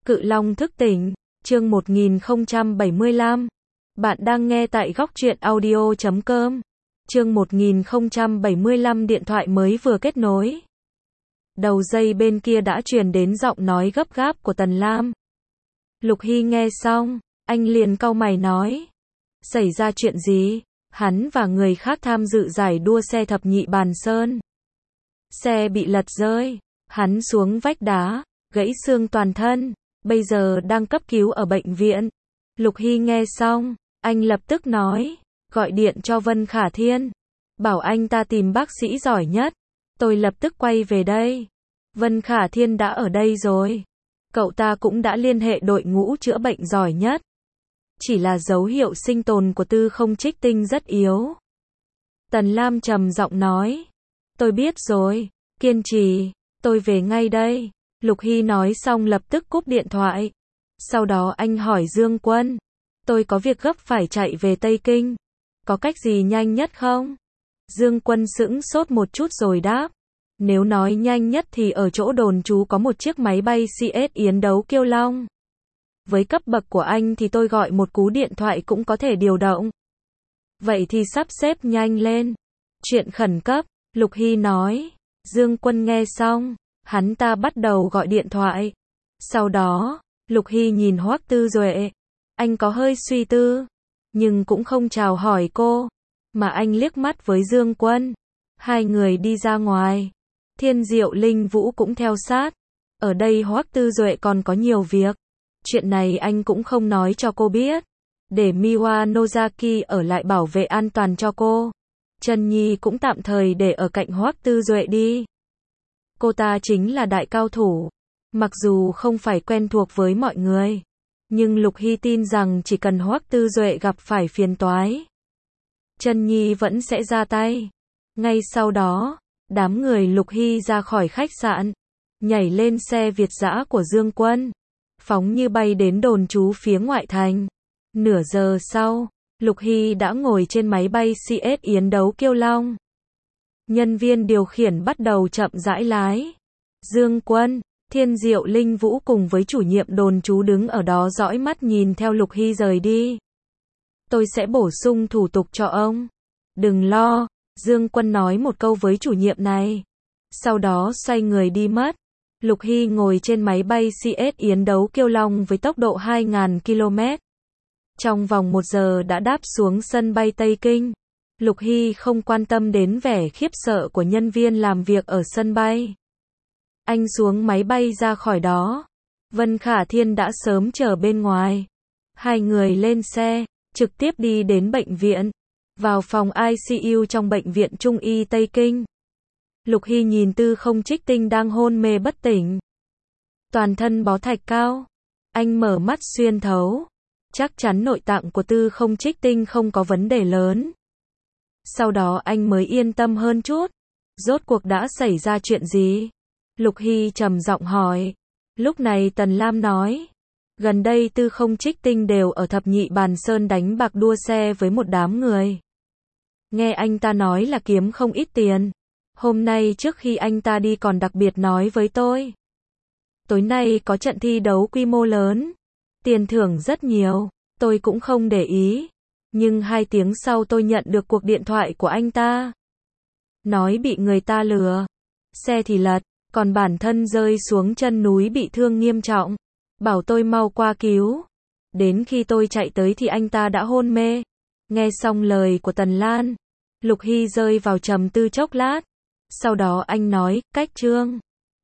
Cự Long thức tỉnh, chương 1075. Bạn đang nghe tại góc truyện audio.com. Chương 1075 điện thoại mới vừa kết nối. Đầu dây bên kia đã truyền đến giọng nói gấp gáp của Tần Lam. Lục Hy nghe xong, anh liền cau mày nói. Xảy ra chuyện gì? Hắn và người khác tham dự giải đua xe thập nhị bàn sơn. Xe bị lật rơi, hắn xuống vách đá, gãy xương toàn thân, bây giờ đang cấp cứu ở bệnh viện. Lục Hy nghe xong, anh lập tức nói, gọi điện cho Vân Khả Thiên, bảo anh ta tìm bác sĩ giỏi nhất. Tôi lập tức quay về đây. Vân Khả Thiên đã ở đây rồi. Cậu ta cũng đã liên hệ đội ngũ chữa bệnh giỏi nhất. Chỉ là dấu hiệu sinh tồn của Tư Không Trích Tinh rất yếu. Tần Lam trầm giọng nói, tôi biết rồi, kiên trì, tôi về ngay đây. Lục Hy nói xong lập tức cúp điện thoại. Sau đó anh hỏi Dương Quân, tôi có việc gấp phải chạy về Tây Kinh, có cách gì nhanh nhất không? Dương Quân sững sốt một chút rồi đáp, nếu nói nhanh nhất thì ở chỗ đồn trú có một chiếc máy bay CS Yến Đấu Kiêu Long. Với cấp bậc của anh thì tôi gọi một cú điện thoại cũng có thể điều động. Vậy thì sắp xếp nhanh lên. Chuyện khẩn cấp, Lục Hy nói. Dương Quân nghe xong, hắn ta bắt đầu gọi điện thoại. Sau đó, Lục Hy nhìn Hoắc Tư Duệ. Anh có hơi suy tư, nhưng cũng không chào hỏi cô, mà anh liếc mắt với Dương Quân. Hai người đi ra ngoài. Thiên Diệu Linh Vũ cũng theo sát. Ở đây Hoắc Tư Duệ còn có nhiều việc. Chuyện này anh cũng không nói cho cô biết. Để Miwa Nozaki ở lại bảo vệ an toàn cho cô. Trần Nhi cũng tạm thời để ở cạnh Hoắc Tư Duệ đi. Cô ta chính là đại cao thủ. Mặc dù không phải quen thuộc với mọi người, nhưng Lục Hy tin rằng chỉ cần Hoắc Tư Duệ gặp phải phiền toái, Trần Nhi vẫn sẽ ra tay. Ngay sau đó, đám người Lục Hy ra khỏi khách sạn, nhảy lên xe Việt dã của Dương Quân, phóng như bay đến đồn trú phía ngoại thành. Nửa giờ sau, Lục Hy đã ngồi trên máy bay CS Yến Đấu Kiêu Long. Nhân viên điều khiển bắt đầu chậm rãi lái. Dương Quân, Thiên Diệu Linh Vũ cùng với chủ nhiệm đồn trú đứng ở đó dõi mắt nhìn theo Lục Hy rời đi. Tôi sẽ bổ sung thủ tục cho ông. Đừng lo, Dương Quân nói một câu với chủ nhiệm này. Sau đó xoay người đi mất. Lục Hy ngồi trên máy bay CS Yến Đấu Kiêu Long với tốc độ 2.000 km. Trong vòng 1 giờ đã đáp xuống sân bay Tây Kinh. Lục Hy không quan tâm đến vẻ khiếp sợ của nhân viên làm việc ở sân bay. Anh xuống máy bay ra khỏi đó. Vân Khả Thiên đã sớm chờ bên ngoài. Hai người lên xe, trực tiếp đi đến bệnh viện. Vào phòng ICU trong bệnh viện Trung y Tây Kinh. Lục Hy nhìn Tư Không Trích Tinh đang hôn mê bất tỉnh. Toàn thân bó thạch cao. Anh mở mắt xuyên thấu. Chắc chắn nội tạng của Tư Không Trích Tinh không có vấn đề lớn. Sau đó anh mới yên tâm hơn chút. Rốt cuộc đã xảy ra chuyện gì? Lục Hy trầm giọng hỏi. Lúc này Tần Lam nói. Gần đây Tư Không Trích Tinh đều ở thập nhị bàn sơn đánh bạc đua xe với một đám người. Nghe anh ta nói là kiếm không ít tiền. Hôm nay trước khi anh ta đi còn đặc biệt nói với tôi. Tối nay có trận thi đấu quy mô lớn. Tiền thưởng rất nhiều. Tôi cũng không để ý. Nhưng 2 tiếng sau tôi nhận được cuộc điện thoại của anh ta. Nói bị người ta lừa. Xe thì lật, còn bản thân rơi xuống chân núi bị thương nghiêm trọng. Bảo tôi mau qua cứu. Đến khi tôi chạy tới thì anh ta đã hôn mê. Nghe xong lời của Tần Lan, Lục Hy rơi vào trầm tư chốc lát. Sau đó anh nói, cách Trương